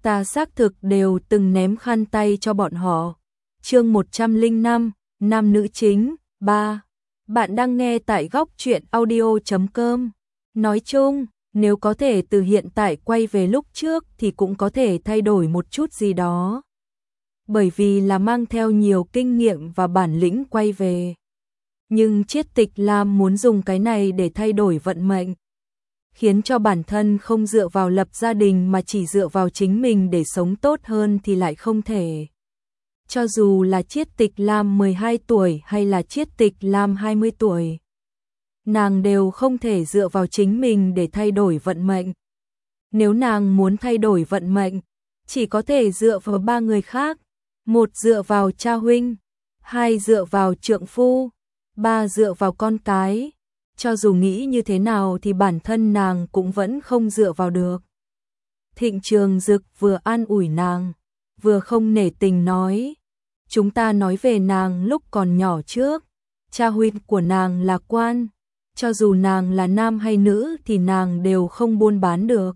Ta xác thực đều từng ném khăn tay cho bọn họ. Chương 105, nam nữ chính, 3. Bạn đang nghe tại góc truyện audio.com. Nói chung, nếu có thể từ hiện tại quay về lúc trước thì cũng có thể thay đổi một chút gì đó. Bởi vì là mang theo nhiều kinh nghiệm và bản lĩnh quay về. Nhưng Triết Tịch Lam muốn dùng cái này để thay đổi vận mệnh, khiến cho bản thân không dựa vào lập gia đình mà chỉ dựa vào chính mình để sống tốt hơn thì lại không thể. Cho dù là Triết Tịch Lam 12 tuổi hay là Triết Tịch Lam 20 tuổi, nàng đều không thể dựa vào chính mình để thay đổi vận mệnh. Nếu nàng muốn thay đổi vận mệnh, chỉ có thể dựa vào ba người khác. Một dựa vào cha huynh, hai dựa vào trượng phu, ba dựa vào con cái. Cho dù nghĩ như thế nào thì bản thân nàng cũng vẫn không dựa vào được. Thịnh Trường Dực vừa an ủi nàng, vừa không nể tình nói. Chúng ta nói về nàng lúc còn nhỏ trước. Cha huynh của nàng là quan. Cho dù nàng là nam hay nữ thì nàng đều không buôn bán được.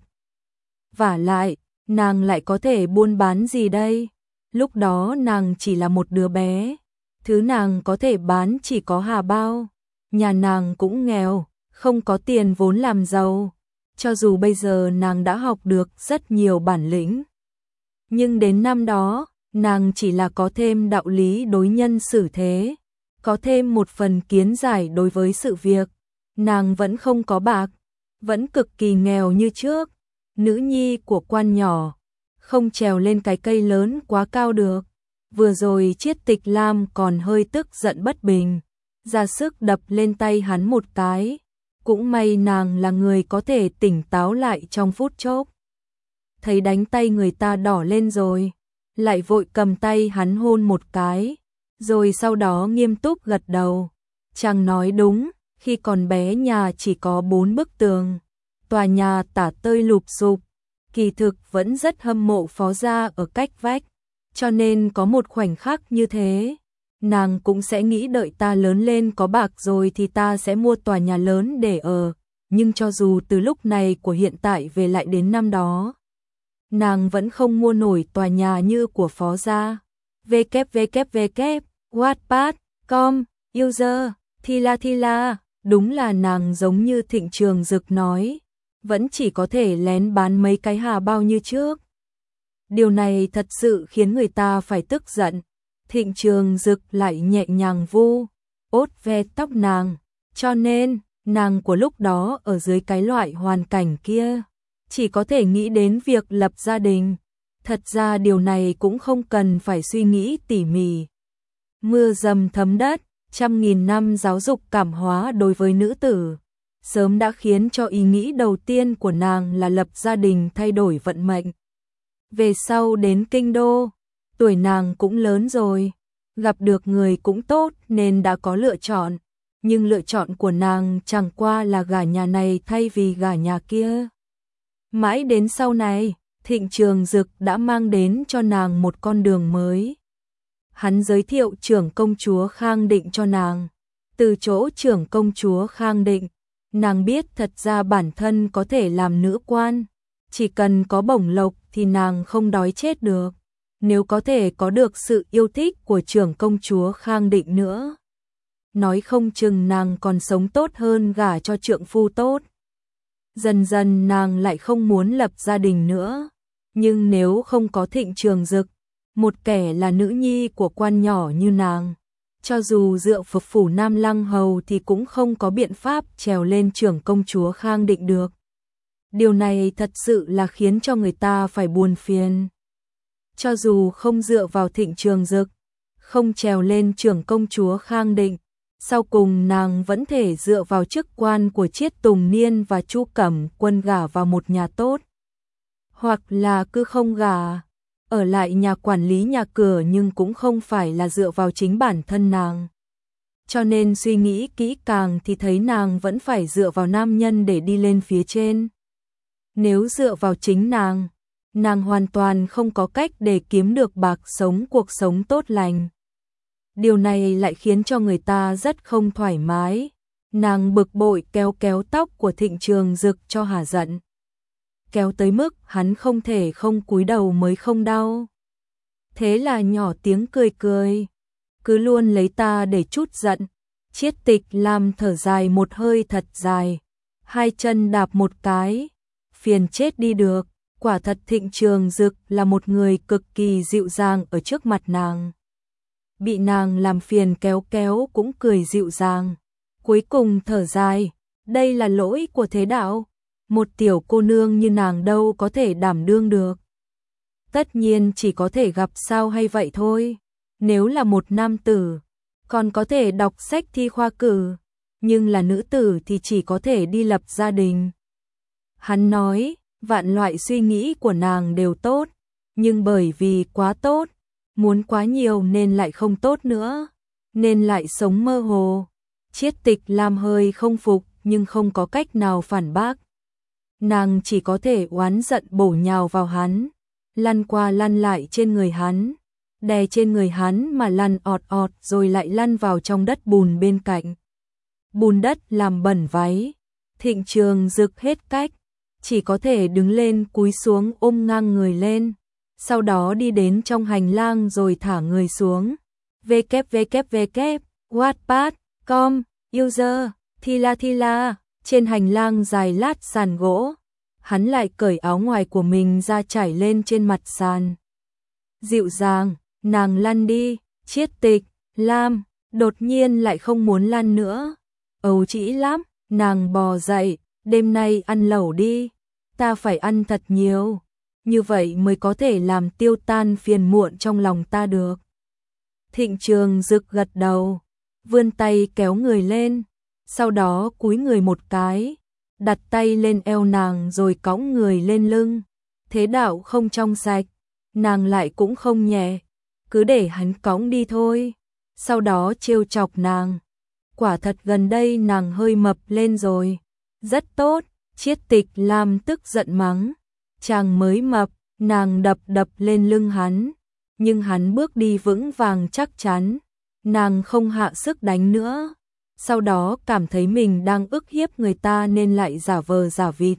Vả lại, nàng lại có thể buôn bán gì đây? Lúc đó nàng chỉ là một đứa bé. Thứ nàng có thể bán chỉ có hà bao. Nhà nàng cũng nghèo, không có tiền vốn làm giàu. Cho dù bây giờ nàng đã học được rất nhiều bản lĩnh, nhưng đến năm đó, nàng chỉ là có thêm đạo lý đối nhân xử thế, có thêm một phần kiến giải đối với sự việc. Nàng vẫn không có bạc, vẫn cực kỳ nghèo như trước. Nữ nhi của quan nhỏ, không trèo lên cái cây lớn quá cao được. Vừa rồi Triết Tịch Lam còn hơi tức giận bất bình, ra sức đập lên tay hắn một cái. Cũng may nàng là người có thể tỉnh táo lại trong phút chốc. Thấy đánh tay người ta đỏ lên rồi, lại vội cầm tay hắn hôn một cái, rồi sau đó nghiêm túc gật đầu. Chàng nói đúng, khi còn bé nhà chỉ có 4 bức tường, tòa nhà tả tơi lụp xụp, kỳ thực vẫn rất hâm mộ Phó gia ở cách vách, cho nên có một khoảnh khắc như thế, nàng cũng sẽ nghĩ đợi ta lớn lên có bạc rồi thì ta sẽ mua tòa nhà lớn để ở, nhưng cho dù từ lúc này của hiện tại về lại đến năm đó, nàng vẫn không mua nổi tòa nhà như của Phó gia. www wattpad.com user Thila, đúng là nàng giống như Thịnh Trường Dực nói, vẫn chỉ có thể lén bán mấy cái hà bao như trước. Điều này thật sự khiến người ta phải tức giận. Thịnh Trường Dực lại nhẹ nhàng vu ốt ve tóc nàng, cho nên nàng của lúc đó ở dưới cái loại hoàn cảnh kia chỉ có thể nghĩ đến việc lập gia đình. Thật ra điều này cũng không cần phải suy nghĩ tỉ mỉ. Mưa dầm thấm đất, 100.000 năm giáo dục cảm hóa đối với nữ tử, sớm đã khiến cho ý nghĩ đầu tiên của nàng là lập gia đình thay đổi vận mệnh. Về sau đến kinh đô, tuổi nàng cũng lớn rồi, gặp được người cũng tốt nên đã có lựa chọn, nhưng lựa chọn của nàng chẳng qua là gả nhà này thay vì gả nhà kia. Mãi đến sau này, Thịnh Trường Dực đã mang đến cho nàng một con đường mới. Hắn giới thiệu trưởng công chúa Khang Định cho nàng. Từ chỗ trưởng công chúa Khang Định, nàng biết thật ra bản thân có thể làm nữ quan. Chỉ cần có bổng lộc thì nàng không đói chết được. Nếu có thể có được sự yêu thích của trưởng công chúa Khang Định nữa, nói không chừng nàng còn sống tốt hơn gả cho trượng phu tốt. Dần dần nàng lại không muốn lập gia đình nữa. Nhưng nếu không có Thịnh Trường Dực, một kẻ là nữ nhi của quan nhỏ như nàng, cho dù dựa vào phủ Nam Lăng Hầu thì cũng không có biện pháp trèo lên trưởng công chúa Khang Định được. Điều này thật sự là khiến cho người ta phải buồn phiền. Cho dù không dựa vào Thịnh Trường Dực, không trèo lên trưởng công chúa Khang Định, sau cùng nàng vẫn thể dựa vào chức quan của Triết Tùng Niên và Chu Cẩm Quân gả vào một nhà tốt. Hoặc là cứ không gả, ở lại nhà quản lý nhà cửa nhưng cũng không phải là dựa vào chính bản thân nàng. Cho nên suy nghĩ kỹ càng thì thấy nàng vẫn phải dựa vào nam nhân để đi lên phía trên. Nếu dựa vào chính nàng hoàn toàn không có cách để kiếm được bạc sống cuộc sống tốt lành. Điều này lại khiến cho người ta rất không thoải mái. Nàng bực bội kéo tóc của Thịnh Trường Dực cho hả giận. kéo tới mức hắn không thể không cúi đầu mới không đau. Thế là nhỏ tiếng cười cười, cứ luôn lấy ta để trút giận. Chiết Tịch Lam thở dài một hơi thật dài, hai chân đạp một cái, phiền chết đi được. Quả thật Thịnh Trường Dực là một người cực kỳ dịu dàng ở trước mặt nàng. Bị nàng làm phiền kéo kéo cũng cười dịu dàng. Cuối cùng thở dài, đây là lỗi của thế đạo. Một tiểu cô nương như nàng đâu có thể đảm đương được. Tất nhiên chỉ có thể gặp sao hay vậy thôi. Nếu là một nam tử, còn có thể đọc sách thi khoa cử, nhưng là nữ tử thì chỉ có thể đi lập gia đình. Hắn nói, vạn loại suy nghĩ của nàng đều tốt, nhưng bởi vì quá tốt, muốn quá nhiều nên lại không tốt nữa, nên lại sống mơ hồ. Chiết Tịch Lam hơi không phục nhưng không có cách nào phản bác. Nàng chỉ có thể oán giận bổ nhào vào hắn, lăn qua lăn lại trên người hắn, đè trên người hắn mà lăn ọt ọt rồi lại lăn vào trong đất bùn bên cạnh. Bùn đất làm bẩn váy, Thịnh Trường Dực hết cách, chỉ có thể đứng lên cúi xuống ôm ngang người lên, sau đó đi đến trong hành lang rồi thả người xuống. www.wattpad.com User Thila trên hành lang dài lát sàn gỗ, hắn lại cởi áo ngoài của mình ra trải lên trên mặt sàn. Dịu dàng, nàng lăn đi. Chiết Tịch Lam đột nhiên lại không muốn lăn nữa. Âu trĩ lắm, nàng bò dậy, đêm nay ăn lẩu đi, ta phải ăn thật nhiều, như vậy mới có thể làm tiêu tan phiền muộn trong lòng ta được. Thịnh Trường Dực gật đầu, vươn tay kéo người lên, sau đó cúi người một cái, đặt tay lên eo nàng rồi cõng người lên lưng. Thế đạo không trong sạch, nàng lại cũng không nhẹ, cứ để hắn cõng đi thôi. Sau đó trêu chọc nàng, quả thật gần đây nàng hơi mập lên rồi. Rất tốt. Chiết Tịch Lam tức giận mắng, chàng mới mập. Nàng đập lên lưng hắn, nhưng hắn bước đi vững vàng chắc chắn, nàng không hạ sức đánh nữa. Sau đó cảm thấy mình đang ức hiếp người ta nên lại giả vờ giả vịt.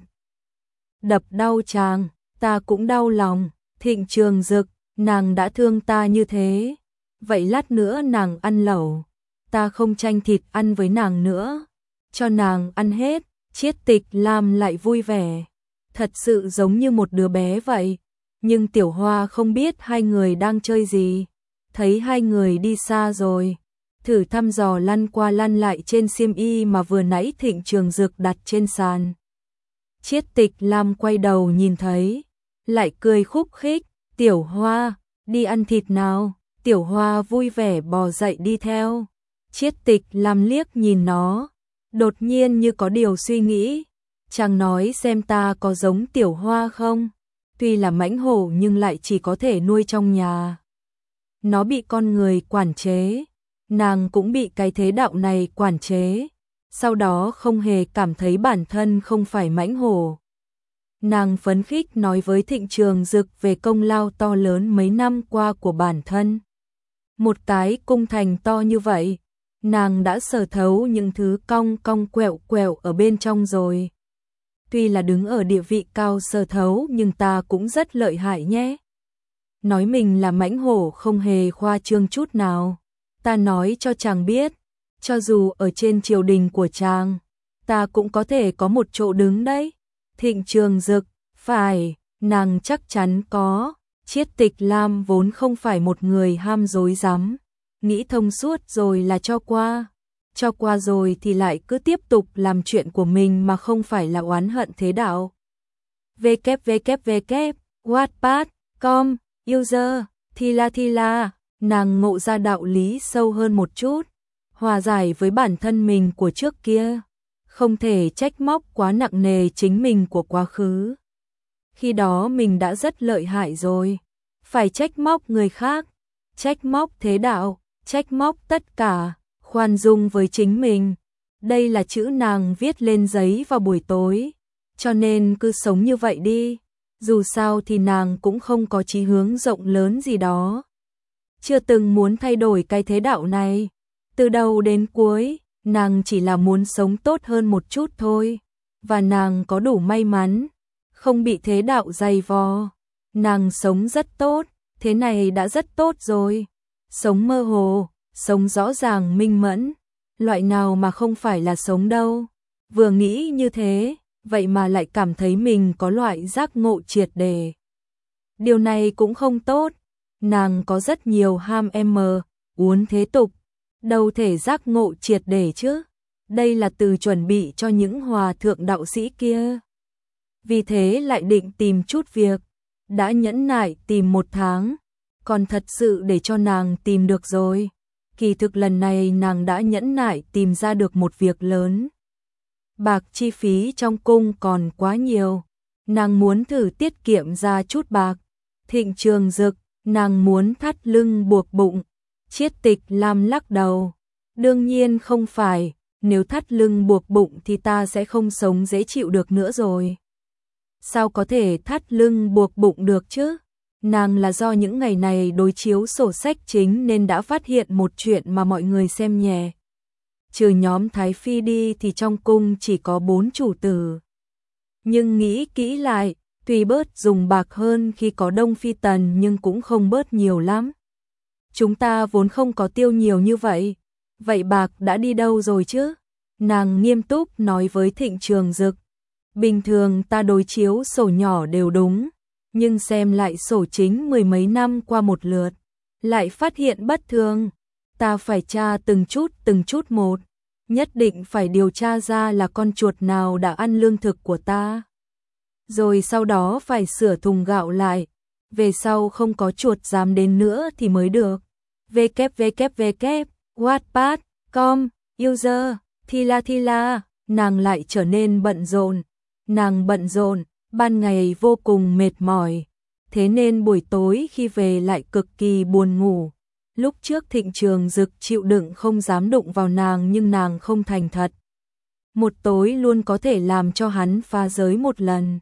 Đập đau chàng, ta cũng đau lòng. Thịnh Trường Dực, nàng đã thương ta như thế, vậy lát nữa nàng ăn lẩu, ta không tranh thịt ăn với nàng nữa, cho nàng ăn hết. Chiết Tịch Lam lại vui vẻ, thật sự giống như một đứa bé vậy. Nhưng Tiểu Hoa không biết hai người đang chơi gì, thấy hai người đi xa rồi, thử thăm dò lăn qua lăn lại trên xiêm y mà vừa nãy Thịnh Trường Dực đặt trên sàn. Chiết Tịch Lam quay đầu nhìn thấy, lại cười khúc khích, Tiểu Hoa, đi ăn thịt nào. Tiểu Hoa vui vẻ bò dậy đi theo. Chiết Tịch Lam liếc nhìn nó, đột nhiên như có điều suy nghĩ, chàng nói xem ta có giống Tiểu Hoa không? Tuy là mãnh hổ nhưng lại chỉ có thể nuôi trong nhà. Nó bị con người quản chế, nàng cũng bị cái thế đạo này quản chế, sau đó không hề cảm thấy bản thân không phải mãnh hổ. Nàng phấn khích nói với Thịnh Trường Dực về công lao to lớn mấy năm qua của bản thân. Một cái cung thành to như vậy, nàng đã sở thấu những thứ cong cong quẹo quẹo ở bên trong rồi. Tuy là đứng ở địa vị cao sở thấu nhưng ta cũng rất lợi hại nhé. Nói mình là mãnh hổ không hề khoa trương chút nào. Ta nói cho chàng biết, cho dù ở trên triều đình của chàng, ta cũng có thể có một chỗ đứng đấy. Thịnh Trường Dực, phải, nàng chắc chắn có. Chiết Tịch Lam vốn không phải một người ham dối dám, nghĩ thông suốt rồi là cho qua rồi thì lại cứ tiếp tục làm chuyện của mình mà không phải là oán hận thế đạo. www.wattpad.com User Thila nàng ngộ ra đạo lý sâu hơn một chút, hòa giải với bản thân mình của trước kia, không thể trách móc quá nặng nề chính mình của quá khứ. Khi đó mình đã rất lợi hại rồi, phải trách móc người khác, trách móc thế đạo, trách móc tất cả, khoan dung với chính mình. Đây là chữ nàng viết lên giấy vào buổi tối, cho nên cứ sống như vậy đi. Dù sao thì nàng cũng không có chí hướng rộng lớn gì đó, chưa từng muốn thay đổi cái thế đạo này. Từ đầu đến cuối, nàng chỉ là muốn sống tốt hơn một chút thôi, và nàng có đủ may mắn. không bị thế đạo dày vò. Nàng sống rất tốt, thế này đã rất tốt rồi. Sống mơ hồ, sống rõ ràng minh mẫn, loại nào mà không phải là sống đâu. Vừa nghĩ như thế, vậy mà lại cảm thấy mình có loại giác ngộ triệt để. Điều này cũng không tốt, nàng có rất nhiều ham uốn thế tục, đâu thể giác ngộ triệt để chứ. Đây là từ chuẩn bị cho những hòa thượng đạo sĩ kia. Vì thế lại định tìm chút việc, đã nhẫn nại tìm 1 tháng, còn thật sự để cho nàng tìm được rồi. Kỳ thực lần này nàng đã nhẫn nại tìm ra được một việc lớn. Bạc chi phí trong cung còn quá nhiều, nàng muốn thử tiết kiệm ra chút bạc. Thịnh Trường Dực, nàng muốn thắt lưng buộc bụng. Chiết Tịch Lam lắc đầu, đương nhiên không phải, nếu thắt lưng buộc bụng thì ta sẽ không sống dễ chịu được nữa rồi. Sao có thể thắt lưng buộc bụng được chứ? Nàng là do những ngày này đối chiếu sổ sách chính nên đã phát hiện một chuyện mà mọi người xem nhẹ. Trừ nhóm Thái Phi đi thì trong cung chỉ có 4 chủ tử. Nhưng nghĩ kỹ lại, tuy bớt dùng bạc hơn khi có Đông Phi Tần nhưng cũng không bớt nhiều lắm. Chúng ta vốn không có tiêu nhiều như vậy. Vậy bạc đã đi đâu rồi chứ? Nàng nghiêm túc nói với Thịnh Trường Dực. Bình thường ta đối chiếu sổ nhỏ đều đúng, nhưng xem lại sổ chính 10 mấy năm qua một lượt, lại phát hiện bất thường. Ta phải tra từng chút một, nhất định phải điều tra ra là con chuột nào đã ăn lương thực của ta. Rồi sau đó phải sửa thùng gạo lại, về sau không có chuột dám đến nữa thì mới được. www, Wattpad, com, user, Thila, nàng lại trở nên bận rộn. Nàng bận rộn, ban ngày vô cùng mệt mỏi, thế nên buổi tối khi về lại cực kỳ buồn ngủ. Lúc trước Thịnh Trường Dực chịu đựng không dám đụng vào nàng nhưng nàng không thành thật. Một tối luôn có thể làm cho hắn phá giới một lần.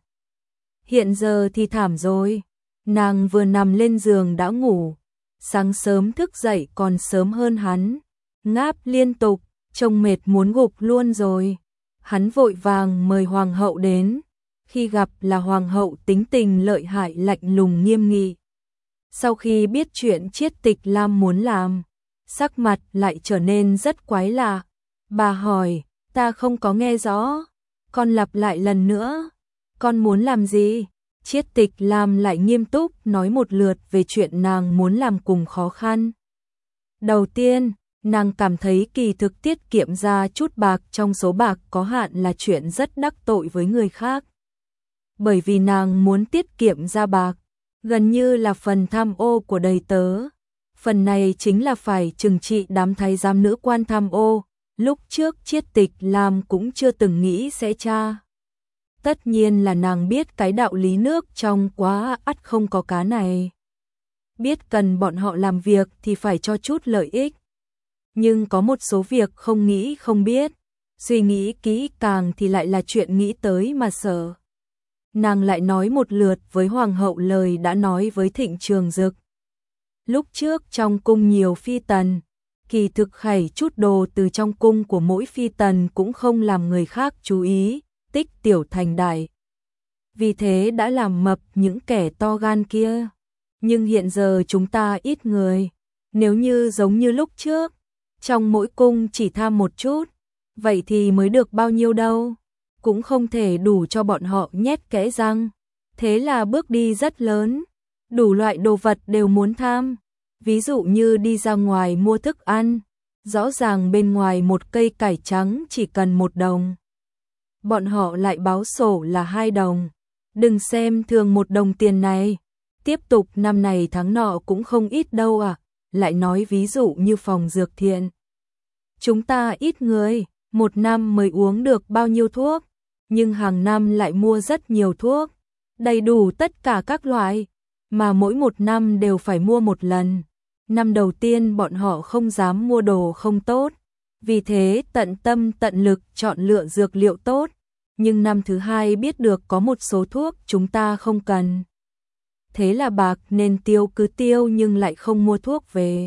Hiện giờ thì thảm rồi, nàng vừa nằm lên giường đã ngủ, sáng sớm thức dậy còn sớm hơn hắn, ngáp liên tục, trông mệt muốn gục luôn rồi. Hắn vội vàng mời hoàng hậu đến, khi gặp là hoàng hậu tính tình lợi hại lạnh lùng nghiêm nghị. Sau khi biết chuyện Chiết Tịch Lam muốn làm, sắc mặt lại trở nên rất quái lạ. Bà hỏi, ta không có nghe rõ, con lặp lại lần nữa, con muốn làm gì? Chiết Tịch Lam lại nghiêm túc nói một lượt về chuyện nàng muốn làm cùng khó khăn. Đầu tiên, nàng cảm thấy kỳ thực tiết kiệm ra chút bạc trong số bạc có hạn là chuyện rất đắc tội với người khác. Bởi vì nàng muốn tiết kiệm ra bạc, gần như là phần tham ô của đầy tớ. Phần này chính là phải trừng trị đám thái giám nữ quan tham ô, lúc trước Chiết Tịch Lam cũng chưa từng nghĩ sẽ tra. Tất nhiên là nàng biết cái đạo lý nước trong quá ắt không có cá này. Biết cần bọn họ làm việc thì phải cho chút lợi ích. Nhưng có một số việc không nghĩ không biết, suy nghĩ kỹ càng thì lại là chuyện nghĩ tới mà sợ. Nàng lại nói một lượt với hoàng hậu lời đã nói với Thịnh Trường Dực. Lúc trước trong cung nhiều phi tần, kỳ thực khảy chút đồ từ trong cung của mỗi phi tần cũng không làm người khác chú ý, tích tiểu thành đại. Vì thế đã làm mập những kẻ to gan kia. Nhưng hiện giờ chúng ta ít người, nếu như giống như lúc trước, trong mỗi cung chỉ tham một chút, vậy thì mới được bao nhiêu đâu, cũng không thể đủ cho bọn họ nhét kẽ răng. Thế là bước đi rất lớn, đủ loại đồ vật đều muốn tham. Ví dụ như đi ra ngoài mua thức ăn, rõ ràng bên ngoài một cây cải trắng chỉ cần 1 đồng. Bọn họ lại báo sổ là 2 đồng. Đừng xem thường 1 đồng tiền này. Tiếp tục năm này tháng nọ cũng không ít đâu à. Lại nói ví dụ như phòng dược thiện. Chúng ta ít người, 1 năm mới uống được bao nhiêu thuốc, nhưng hàng năm lại mua rất nhiều thuốc, đầy đủ tất cả các loại, mà mỗi 1 năm đều phải mua 1 lần. Năm đầu tiên bọn họ không dám mua đồ không tốt, vì thế tận tâm tận lực chọn lựa dược liệu tốt, nhưng năm thứ 2 biết được có một số thuốc chúng ta không cần. Thế là bạc nên tiêu cứ tiêu nhưng lại không mua thuốc về.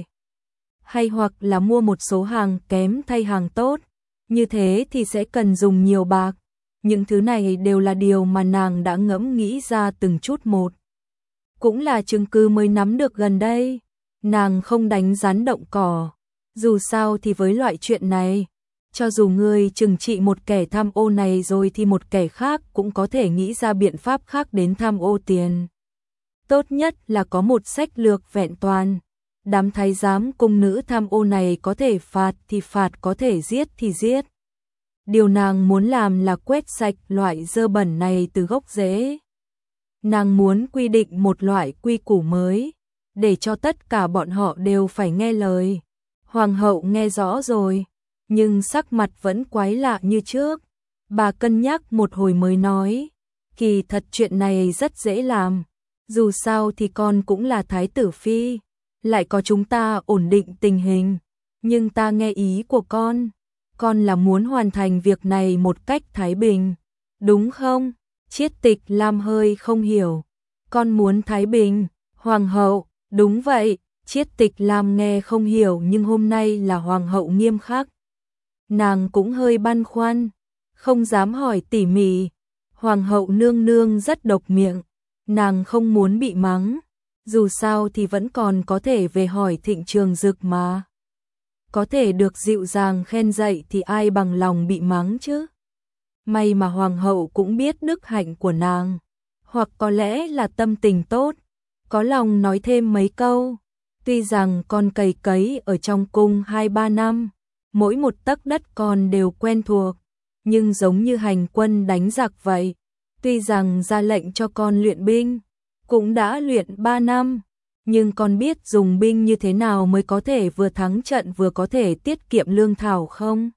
Hay hoặc là mua một số hàng kém thay hàng tốt, như thế thì sẽ cần dùng nhiều bạc. những thứ này đều là điều mà nàng đã ngẫm nghĩ ra từng chút một. Cũng là chứng cứ mới nắm được gần đây, nàng không đánh rắn động cỏ. Dù sao thì với loại chuyện này, cho dù ngươi trừng trị một kẻ tham ô này rồi thì một kẻ khác cũng có thể nghĩ ra biện pháp khác đến tham ô tiền. Tốt nhất là có một sách lược vẹn toàn. Đám thái giám cung nữ tham ô này có thể phạt thì phạt, có thể giết thì giết. Điều nàng muốn làm là quét sạch loại dơ bẩn này từ gốc rễ. Nàng muốn quy định một loại quy củ mới, để cho tất cả bọn họ đều phải nghe lời. Hoàng hậu nghe rõ rồi, nhưng sắc mặt vẫn quái lạ như trước. Bà cân nhắc một hồi mới nói, kỳ thật chuyện này rất dễ làm. Dù sao thì con cũng là thái tử phi, lại có chúng ta ổn định tình hình. Nhưng ta nghe ý của con là muốn hoàn thành việc này một cách thái bình, đúng không? Chiết Tịch Lam hơi không hiểu. Con muốn thái bình, hoàng hậu, đúng vậy. Chiết Tịch Lam nghe không hiểu nhưng hôm nay là hoàng hậu nghiêm khắc. Nàng cũng hơi băn khoăn, không dám hỏi tỉ mỉ. Hoàng hậu nương nương rất độc miệng, nàng không muốn bị mắng. Dù sao thì vẫn còn có thể về hỏi Thịnh Trường Dực mà. Có thể được dịu dàng khen dạy thì ai bằng lòng bị mắng chứ. May mà hoàng hậu cũng biết đức hạnh của nàng, hoặc có lẽ là tâm tình tốt, có lòng nói thêm mấy câu. Tuy rằng con cày cấy ở trong cung 2-3 năm, mỗi một tấc đất con đều quen thuộc, nhưng giống như hành quân đánh giặc vậy. Tuy rằng ra lệnh cho con luyện binh, cũng đã luyện 3 năm, nhưng con biết dùng binh như thế nào mới có thể vừa thắng trận vừa có thể tiết kiệm lương thảo không?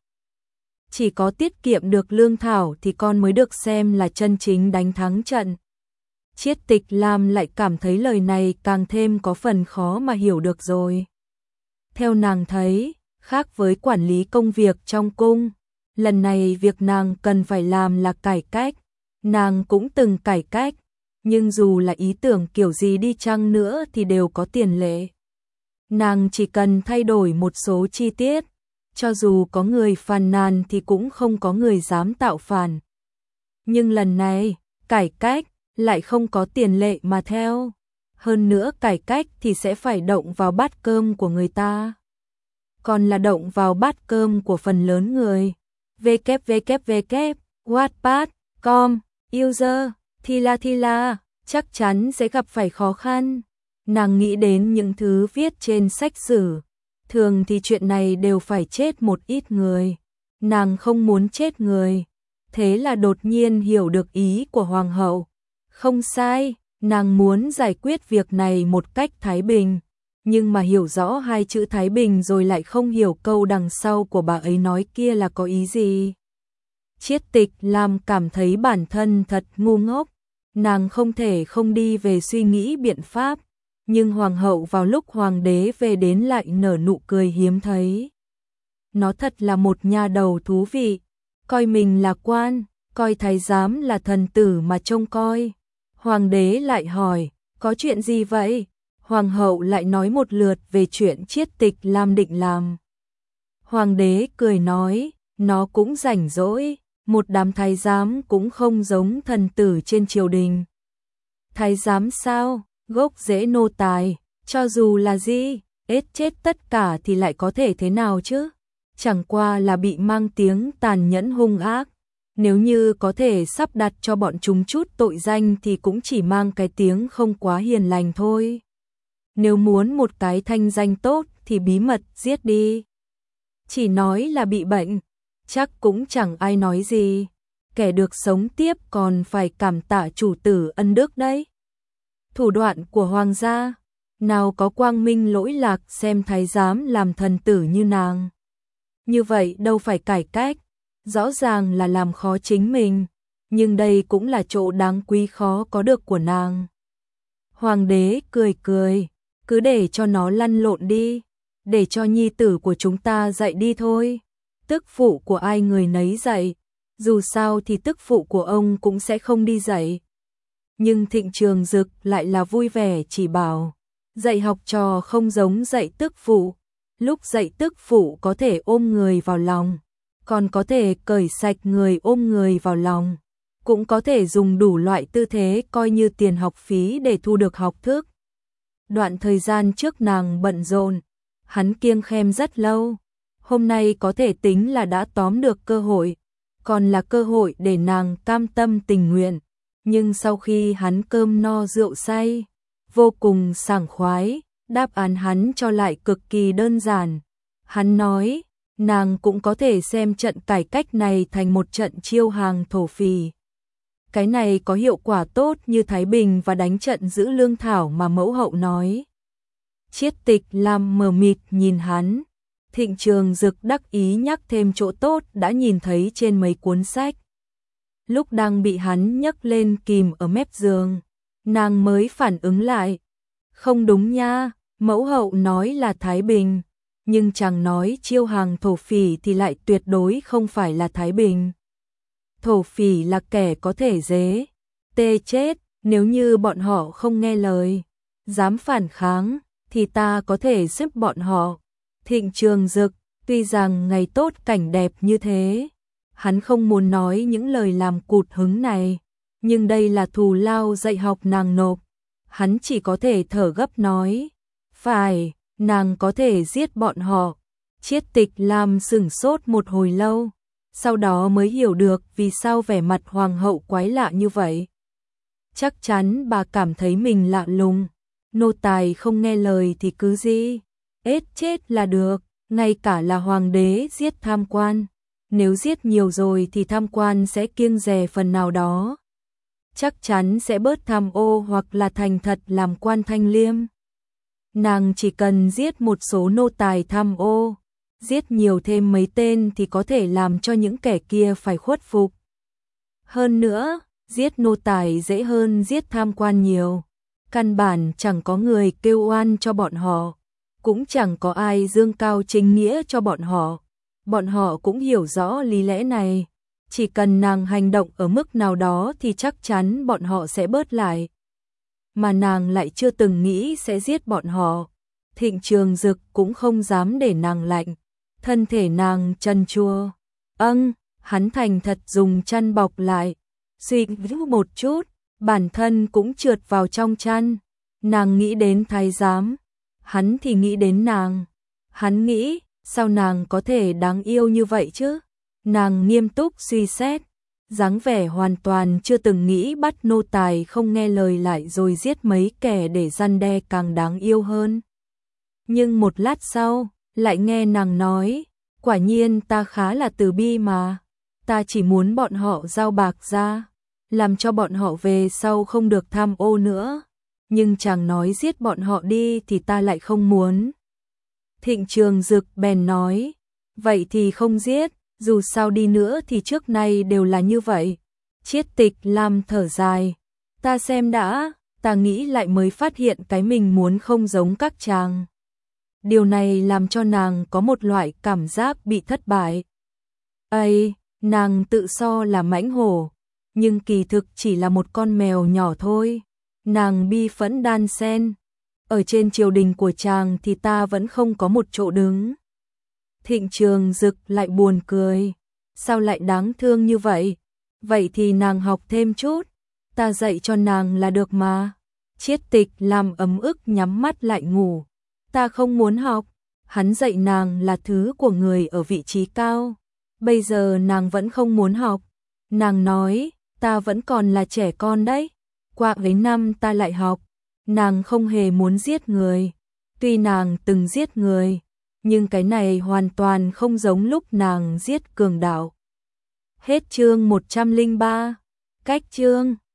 Chỉ có tiết kiệm được lương thảo thì con mới được xem là chân chính đánh thắng trận. Chiết Tịch Lam lại cảm thấy lời này càng thêm có phần khó mà hiểu được rồi. Theo nàng thấy, khác với quản lý công việc trong cung, lần này việc nàng cần phải làm là cải cách. Nàng cũng từng cải cách, nhưng dù là ý tưởng kiểu gì đi chăng nữa thì đều có tiền lệ. Nàng chỉ cần thay đổi một số chi tiết, cho dù có người phàn nàn thì cũng không có người dám tạo phản. Nhưng lần này, cải cách lại không có tiền lệ mà theo. Hơn nữa cải cách thì sẽ phải động vào bát cơm của người ta. Còn là động vào bát cơm của phần lớn người. www, Wattpad.com, user, Thila, chắc chắn sẽ gặp phải khó khăn. Nàng nghĩ đến những thứ viết trên sách sử. Thường thì chuyện này đều phải chết một ít người. Nàng không muốn chết người. Thế là đột nhiên hiểu được ý của hoàng hậu. Không sai, nàng muốn giải quyết việc này một cách thái bình. Nhưng mà hiểu rõ hai chữ thái bình rồi lại không hiểu câu đằng sau của bà ấy nói kia là có ý gì. Chiết Tịch Lam cảm thấy bản thân thật ngu ngốc. Nàng không thể không đi về suy nghĩ biện pháp. Nhưng hoàng hậu vào lúc hoàng đế về đến lại nở nụ cười hiếm thấy. Nó thật là một nha đầu thú vị. Coi mình là quan, coi thái giám là thần tử mà trông coi. Hoàng đế lại hỏi, có chuyện gì vậy? Hoàng hậu lại nói một lượt về chuyện Chiết Tịch Lam định làm. Hoàng đế cười nói, nó cũng rảnh rỗi, một đám thái giám cũng không giống thần tử trên triều đình. Thái giám sao? Gốc rễ nô tài, cho dù là gì, ết chết tất cả thì lại có thể thế nào chứ? Chẳng qua là bị mang tiếng tàn nhẫn hung ác. Nếu như có thể sắp đặt cho bọn chúng chút tội danh thì cũng chỉ mang cái tiếng không quá hiền lành thôi. Nếu muốn một cái thanh danh tốt thì bí mật giết đi. Chỉ nói là bị bệnh, chắc cũng chẳng ai nói gì. Kẻ được sống tiếp còn phải cảm tạ chủ tử ân đức đấy. Thủ đoạn của hoàng gia, nào có quang minh lỗi lạc xem thái giám làm thần tử như nàng. Như vậy đâu phải cải cách, rõ ràng là làm khó chính mình, nhưng đây cũng là chỗ đáng quý khó có được của nàng. Hoàng đế cười cười, cứ để cho nó lăn lộn đi, để cho nhi tử của chúng ta dạy đi thôi. Tức phụ của ai người nấy dạy, dù sao thì tức phụ của ông cũng sẽ không đi dạy. Nhưng Thịnh Trường Dực lại là vui vẻ chỉ bảo, dạy học trò không giống dạy tức phụ, lúc dạy tức phụ có thể ôm người vào lòng, còn có thể cởi sạch người ôm người vào lòng, cũng có thể dùng đủ loại tư thế coi như tiền học phí để thu được học thức. Đoạn thời gian trước nàng bận rộn, hắn kiêng khem rất lâu, hôm nay có thể tính là đã tóm được cơ hội, còn là cơ hội để nàng cam tâm tình nguyện. Nhưng sau khi hắn cơm no rượu say, vô cùng sảng khoái, đáp án hắn cho lại cực kỳ đơn giản. Hắn nói, nàng cũng có thể xem trận cải cách này thành một trận chiêu hàng thổ phỉ. Cái này có hiệu quả tốt như Thái Bình và đánh trận giữ lương thảo mà mẫu hậu nói. Chiết Tịch Lam mờ mịt nhìn hắn. Thịnh Trường Dực đắc ý nhắc thêm chỗ tốt đã nhìn thấy trên mấy cuốn sách. Lúc đang bị hắn nhấc lên kìm ở mép giường, nàng mới phản ứng lại. Không đúng nha, mẫu hậu nói là Thái Bình, nhưng chàng nói chiêu hàng thổ phỉ thì lại tuyệt đối không phải là Thái Bình. Thổ phỉ là kẻ có thể dế, tê chết, nếu như bọn họ không nghe lời, dám phản kháng, thì ta có thể giúp bọn họ. Thịnh Trường Dực, tuy rằng ngày tốt cảnh đẹp như thế, hắn không muốn nói những lời làm cụt hứng này, nhưng đây là thù lao dạy học nàng nộp, hắn chỉ có thể thở gấp nói, phải, nàng có thể giết bọn họ. Chiết Tịch Lam sửng sốt một hồi lâu, sau đó mới hiểu được vì sao vẻ mặt hoàng hậu quái lạ như vậy. Chắc chắn bà cảm thấy mình lạ lùng, nô tài không nghe lời thì cứ gì, ết chết là được, ngay cả là hoàng đế giết tham quan, nếu giết nhiều rồi thì tham quan sẽ kiêng dè phần nào đó. Chắc chắn sẽ bớt tham ô hoặc là thành thật làm quan thanh liêm. Nàng chỉ cần giết một số nô tài tham ô, giết nhiều thêm mấy tên thì có thể làm cho những kẻ kia phải khuất phục. Hơn nữa, giết nô tài dễ hơn giết tham quan nhiều. Căn bản chẳng có người kêu oan cho bọn họ, cũng chẳng có ai dương cao chính nghĩa cho bọn họ. Bọn họ cũng hiểu rõ lý lẽ này. Chỉ cần nàng hành động ở mức nào đó thì chắc chắn bọn họ sẽ bớt lại. Mà nàng lại chưa từng nghĩ sẽ giết bọn họ. Thịnh Trường Dực cũng không dám để nàng lạnh. Thân thể nàng trần chua. Hắn thành thật dùng chăn bọc lại. Suy nghĩ một chút, bản thân cũng trượt vào trong chăn. Nàng nghĩ đến thái giám, hắn thì nghĩ đến nàng. Hắn nghĩ, sao nàng có thể đáng yêu như vậy chứ? Nàng nghiêm túc suy xét, dáng vẻ hoàn toàn chưa từng nghĩ bắt nô tài không nghe lời lại rồi giết mấy kẻ để răn đe càng đáng yêu hơn. Nhưng một lát sau, lại nghe nàng nói, quả nhiên ta khá là từ bi mà, ta chỉ muốn bọn họ giao bạc ra, làm cho bọn họ về sau không được tham ô nữa, nhưng chàng nói giết bọn họ đi thì ta lại không muốn. Thịnh Trường Dực bèn nói, vậy thì không giết, dù sao đi nữa thì trước nay đều là như vậy. Chiết Tịch Lam thở dài, ta xem đã, ta nghĩ lại mới phát hiện cái mình muốn không giống các chàng. Điều này làm cho nàng có một loại cảm giác bị thất bại. Ây, nàng tự so là mãnh hổ, nhưng kỳ thực chỉ là một con mèo nhỏ thôi. Nàng bi phẫn đan sen, ở trên triều đình của chàng thì ta vẫn không có một chỗ đứng. Thịnh Trường Dực lại buồn cười, sao lại đáng thương như vậy? Vậy thì nàng học thêm chút, ta dạy cho nàng là được mà. Chiết Tịch làm ấm ức nhắm mắt lại ngủ. Ta không muốn học, hắn dạy nàng là thứ của người ở vị trí cao. Bây giờ nàng vẫn không muốn học. Nàng nói, ta vẫn còn là trẻ con đấy. Qua mấy năm ta lại học. Nàng không hề muốn giết người. Tuy nàng từng giết người, nhưng cái này hoàn toàn không giống lúc nàng giết cường đạo. Hết chương 103. Cách chương